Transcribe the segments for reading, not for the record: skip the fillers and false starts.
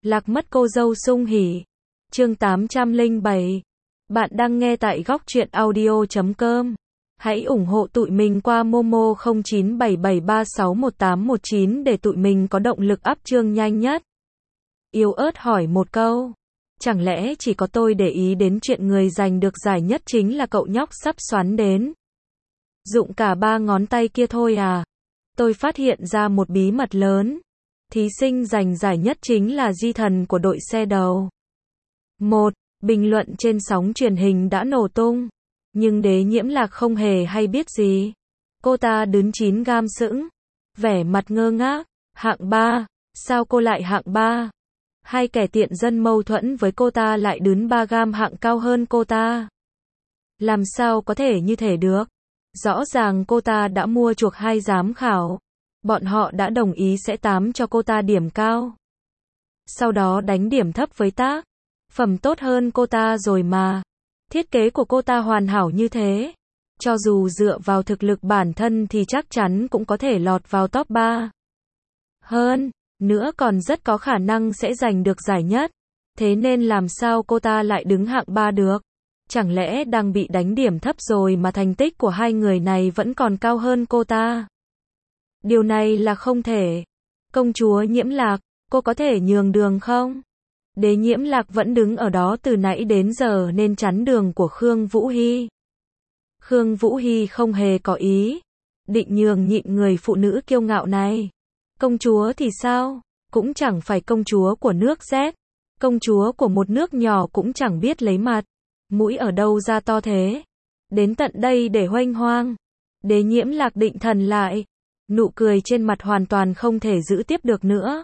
Lạc mất cô dâu sung hỉ. Chương 807. Bạn đang nghe tại góc truyện audio.com. Hãy ủng hộ tụi mình qua Momo 0977361819 để tụi mình có động lực up chương nhanh nhất. Yếu ớt hỏi một câu. Chẳng lẽ chỉ có tôi để ý đến chuyện người giành được giải nhất chính là cậu nhóc sắp xoắn đến? Dụng cả 3 ngón tay kia thôi à? Tôi phát hiện ra một bí mật lớn. Thí sinh giành giải nhất chính là di thần của đội xe đầu. Bình luận trên sóng truyền hình đã nổ tung. Nhưng Đế Nhiễm Lạc không hề hay biết gì. Cô ta đứng 9 gam sững. Vẻ mặt ngơ ngác. Hạng 3. Sao cô lại hạng 3? Hai kẻ tiện dân mâu thuẫn với cô ta lại đứng 3 gam hạng cao hơn cô ta. Làm sao có thể như thế được? Rõ ràng cô ta đã mua chuộc 2 giám khảo. Bọn họ đã đồng ý sẽ cho cô ta điểm cao. Sau đó đánh điểm thấp với tác phẩm tốt hơn cô ta rồi mà. Thiết kế của cô ta hoàn hảo như thế. Cho dù dựa vào thực lực bản thân thì chắc chắn cũng có thể lọt vào top 3. Hơn nữa còn rất có khả năng sẽ giành được giải nhất. Thế nên làm sao cô ta lại đứng hạng 3 được? Chẳng lẽ đang bị đánh điểm thấp rồi mà thành tích của hai người này vẫn còn cao hơn cô ta? Điều này là không thể. Công chúa Nhiễm Lạc, cô có thể nhường đường không? Đế Nhiễm Lạc vẫn đứng ở đó từ nãy đến giờ nên chắn đường của Khương Vũ Hy. Khương Vũ Hy không hề có ý định nhường nhịn người phụ nữ kiêu ngạo này. Công chúa thì sao? Cũng chẳng phải công chúa của nước Z. Công chúa của một nước nhỏ cũng chẳng biết lấy mặt mũi ở đâu ra to thế. Đến tận đây để huênh hoang. Đế Nhiễm Lạc định thần lại. Nụ cười trên mặt hoàn toàn không thể giữ tiếp được nữa.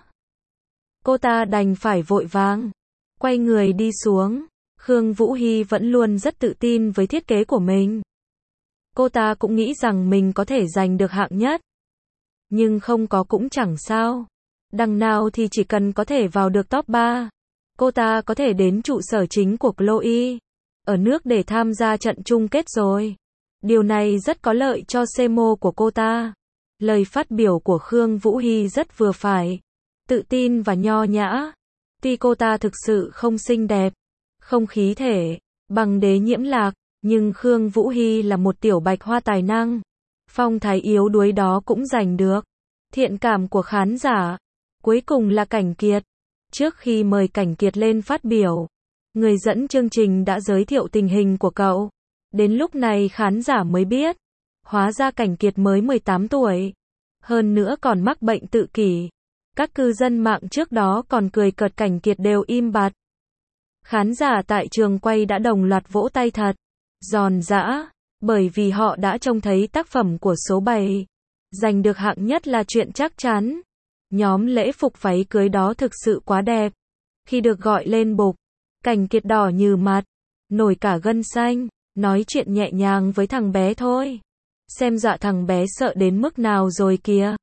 Cô ta đành phải vội vàng quay người đi xuống. Khương Vũ Hy vẫn luôn rất tự tin với thiết kế của mình. Cô ta cũng nghĩ rằng mình có thể giành được hạng nhất. Nhưng không có cũng chẳng sao. Đằng nào thì chỉ cần có thể vào được top 3. Cô ta có thể đến trụ sở chính của Chloe ở nước để tham gia trận chung kết rồi. Điều này rất có lợi cho CMO của cô ta. Lời phát biểu của Khương Vũ Hy rất vừa phải. Tự tin và nho nhã. Tuy cô ta thực sự không xinh đẹp, không khí thể bằng Đế Nhiễm Lạc, nhưng Khương Vũ Hy là một tiểu bạch hoa tài năng. Phong thái yếu đuối đó cũng giành được thiện cảm của khán giả. Cuối cùng là Cảnh Kiệt. Trước khi mời Cảnh Kiệt lên phát biểu, người dẫn chương trình đã giới thiệu tình hình của cậu. Đến lúc này khán giả mới biết, hóa ra Cảnh Kiệt mới 18 tuổi. Hơn nữa còn mắc bệnh tự kỷ. Các cư dân mạng trước đó còn cười cợt Cảnh Kiệt đều im bặt. Khán giả tại trường quay đã đồng loạt vỗ tay thật giòn giã, bởi vì họ đã trông thấy tác phẩm của số 7. Giành được hạng nhất là chuyện chắc chắn. Nhóm lễ phục váy cưới đó thực sự quá đẹp. Khi được gọi lên bục, Cảnh Kiệt đỏ như mặt, nổi cả gân xanh, nói chuyện nhẹ nhàng với thằng bé thôi. Xem dọa thằng bé sợ đến mức nào rồi kìa.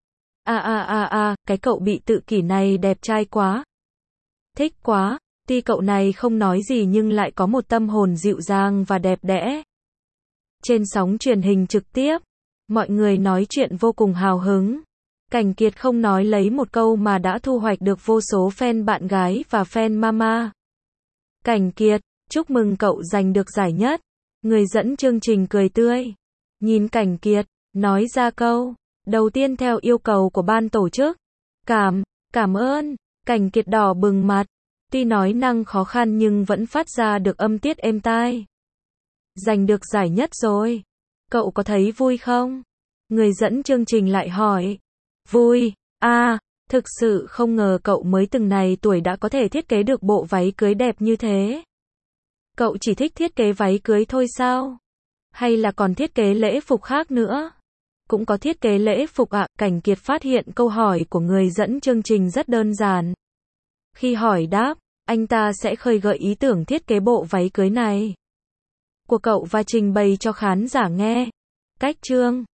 Cái cậu bị tự kỷ này đẹp trai quá. Thích quá. Tuy cậu này không nói gì nhưng lại có một tâm hồn dịu dàng và đẹp đẽ. Trên sóng truyền hình trực tiếp, mọi người nói chuyện vô cùng hào hứng. Cảnh Kiệt không nói lấy một câu mà đã thu hoạch được vô số fan bạn gái và fan mama. Cảnh Kiệt, chúc mừng cậu giành được giải nhất. Người dẫn chương trình cười tươi. Nhìn Cảnh Kiệt, nói ra câu đầu tiên theo yêu cầu của ban tổ chức. Cảm ơn. Cảnh Kiệt đỏ bừng mặt. Tuy nói năng khó khăn nhưng vẫn phát ra được âm tiết êm tai. Giành được giải nhất rồi. Cậu có thấy vui không? Người dẫn chương trình lại hỏi. Vui. Thực sự không ngờ cậu mới từng này tuổi đã có thể thiết kế được bộ váy cưới đẹp như thế. Cậu chỉ thích thiết kế váy cưới thôi sao? Hay là còn thiết kế lễ phục khác nữa? Cũng có thiết kế lễ phục ạ. Cảnh Kiệt phát hiện câu hỏi của người dẫn chương trình rất đơn giản. Khi hỏi đáp, anh ta sẽ khơi gợi ý tưởng thiết kế bộ váy cưới này của cậu và trình bày cho khán giả nghe. Cách chương